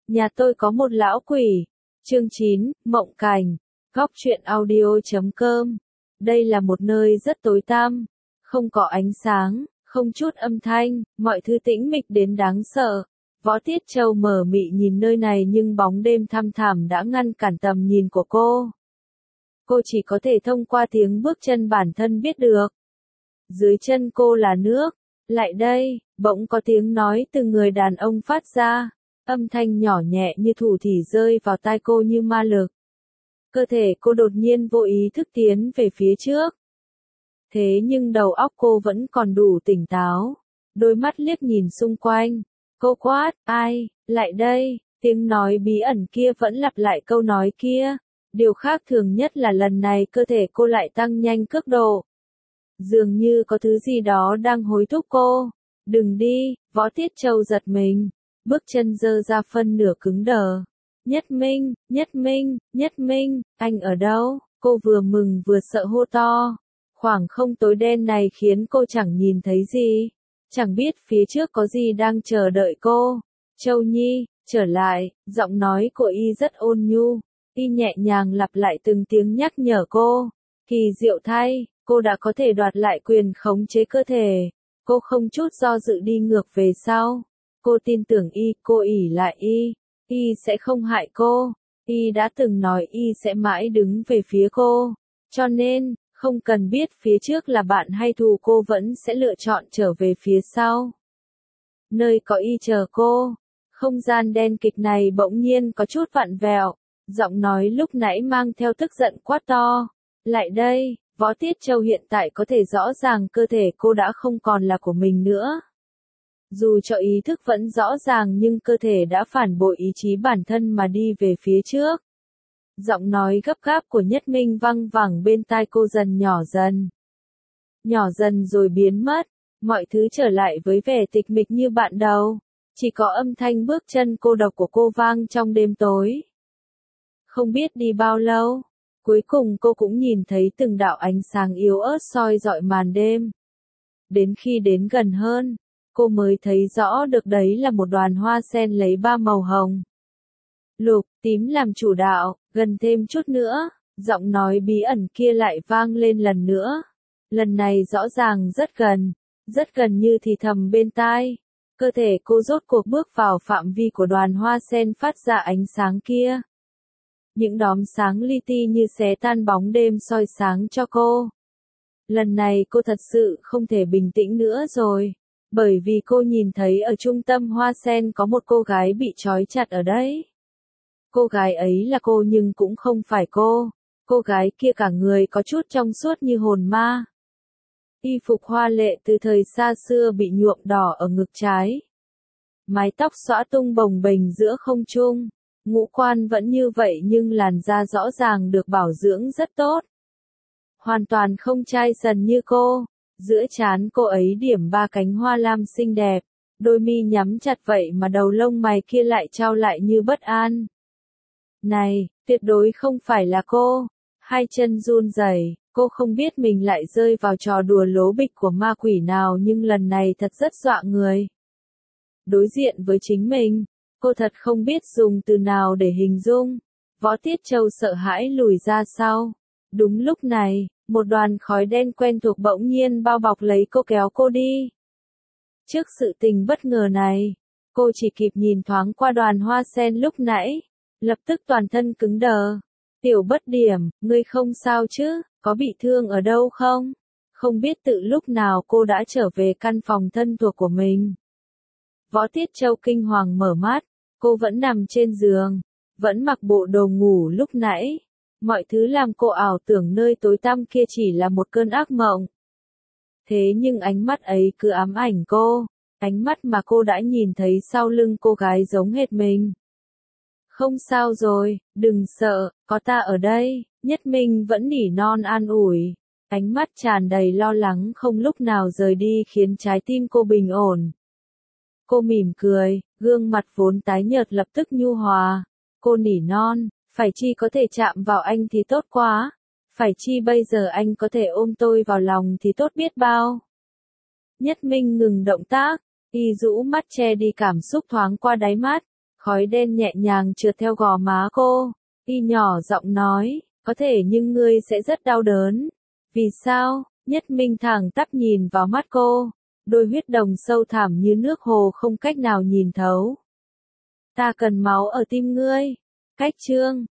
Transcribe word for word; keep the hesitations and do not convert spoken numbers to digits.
Nhà tôi có một lão quỷ. Chương chín, Mộng Cảnh. Góc truyện audio chấm com. Đây là một nơi rất tối tăm, không có ánh sáng, không chút âm thanh, mọi thứ tĩnh mịch đến đáng sợ. Võ Tiết Châu mở mị nhìn nơi này nhưng bóng đêm thăm thẳm đã ngăn cản tầm nhìn của cô. Cô chỉ có thể thông qua tiếng bước chân bản thân biết được. Dưới chân cô là nước. Lại đây, bỗng có tiếng nói từ người đàn ông phát ra. Âm thanh nhỏ nhẹ như thủ thỉ rơi vào tai cô như ma lực. Cơ thể cô đột nhiên vô ý thức tiến về phía trước. Thế nhưng đầu óc cô vẫn còn đủ tỉnh táo. Đôi mắt liếc nhìn xung quanh. Cô quát, ai, lại đây, tiếng nói bí ẩn kia vẫn lặp lại câu nói kia. Điều khác thường nhất là lần này cơ thể cô lại tăng nhanh cước độ. Dường như có thứ gì đó đang hối thúc cô. Đừng đi, Võ Tiết Châu giật mình. Bước chân giơ ra phân nửa cứng đờ. Nhất Minh, Nhất Minh, Nhất Minh, anh ở đâu? Cô vừa mừng vừa sợ hô to. Khoảng không tối đen này khiến cô chẳng nhìn thấy gì. Chẳng biết phía trước có gì đang chờ đợi cô. Châu Nhi, trở lại, giọng nói của y rất ôn nhu. Y nhẹ nhàng lặp lại từng tiếng nhắc nhở cô. Kỳ diệu thay, cô đã có thể đoạt lại quyền khống chế cơ thể. Cô không chút do dự đi ngược về sau. Cô tin tưởng y, cô ỷ lại y. Y sẽ không hại cô. Y đã từng nói y sẽ mãi đứng về phía cô. Cho nên, không cần biết phía trước là bạn hay thù, cô vẫn sẽ lựa chọn trở về phía sau. Nơi có y chờ cô. Không gian đen kịch này bỗng nhiên có chút vặn vẹo. Giọng nói lúc nãy mang theo tức giận quát to. Lại đây, Võ Tiết Châu hiện tại có thể rõ ràng cơ thể cô đã không còn là của mình nữa. Dù cho ý thức vẫn rõ ràng nhưng cơ thể đã phản bội ý chí bản thân mà đi về phía trước. Giọng nói gấp gáp của Nhất Minh văng vẳng bên tai cô dần nhỏ dần. Nhỏ dần rồi biến mất, mọi thứ trở lại với vẻ tịch mịch như bạn đầu. Chỉ có âm thanh bước chân cô độc của cô vang trong đêm tối. Không biết đi bao lâu, cuối cùng cô cũng nhìn thấy từng đạo ánh sáng yếu ớt soi rọi màn đêm. Đến khi đến gần hơn, cô mới thấy rõ được đấy là một đoàn hoa sen lấy ba màu hồng, lục, tím làm chủ đạo. Gần thêm chút nữa, giọng nói bí ẩn kia lại vang lên lần nữa. Lần này rõ ràng rất gần, rất gần như thì thầm bên tai. Cơ thể cô rốt cuộc bước vào phạm vi của đoàn hoa sen phát ra ánh sáng kia. Những đốm sáng li ti như xé tan bóng đêm soi sáng cho cô. Lần này cô thật sự không thể bình tĩnh nữa rồi. Bởi vì cô nhìn thấy ở trung tâm hoa sen có một cô gái bị trói chặt ở đấy. Cô gái ấy là cô nhưng cũng không phải cô. Cô gái kia cả người có chút trong suốt như hồn ma. Y phục hoa lệ từ thời xa xưa bị nhuộm đỏ ở ngực trái. Mái tóc xõa tung bồng bềnh giữa không trung. Ngũ quan vẫn như vậy nhưng làn da rõ ràng được bảo dưỡng rất tốt. Hoàn toàn không chai sần như cô. Giữa trán cô ấy điểm ba cánh hoa lam xinh đẹp. Đôi mi nhắm chặt vậy mà đầu lông mày kia lại trao lại như bất an. Này, tuyệt đối không phải là cô. Hai chân run rẩy, cô không biết mình lại rơi vào trò đùa lố bịch của ma quỷ nào nhưng lần này thật rất dọa người. Đối diện với chính mình, cô thật không biết dùng từ nào để hình dung. Võ Tiết Châu sợ hãi lùi ra sau. Đúng lúc này, một đoàn khói đen quen thuộc bỗng nhiên bao bọc lấy cô kéo cô đi. Trước sự tình bất ngờ này, cô chỉ kịp nhìn thoáng qua đoàn hoa sen lúc nãy. Lập tức toàn thân cứng đờ. Tiểu Bất Điểm, ngươi không sao chứ, có bị thương ở đâu không? Không biết tự lúc nào cô đã trở về căn phòng thân thuộc của mình. Võ Tiết Châu kinh hoàng mở mắt, cô vẫn nằm trên giường, vẫn mặc bộ đồ ngủ lúc nãy. Mọi thứ làm cô ảo tưởng nơi tối tăm kia chỉ là một cơn ác mộng. Thế nhưng ánh mắt ấy cứ ám ảnh cô, ánh mắt mà cô đã nhìn thấy sau lưng cô gái giống hệt mình. Không sao rồi, đừng sợ, có ta ở đây. Nhất Minh vẫn nỉ non an ủi. Ánh mắt tràn đầy lo lắng không lúc nào rời đi khiến trái tim cô bình ổn. Cô mỉm cười, gương mặt vốn tái nhợt lập tức nhu hòa. Cô nỉ non, phải chi có thể chạm vào anh thì tốt quá. Phải chi bây giờ anh có thể ôm tôi vào lòng thì tốt biết bao. Nhất Minh ngừng động tác, y rũ mắt che đi cảm xúc thoáng qua đáy mắt. Khói đen nhẹ nhàng trượt theo gò má cô. Y nhỏ giọng nói, có thể nhưng ngươi sẽ rất đau đớn. Vì sao? Nhất Minh thẳng tắp nhìn vào mắt cô. Đôi huyết đồng sâu thẳm như nước hồ không cách nào nhìn thấu. Ta cần máu ở tim ngươi. Cách chương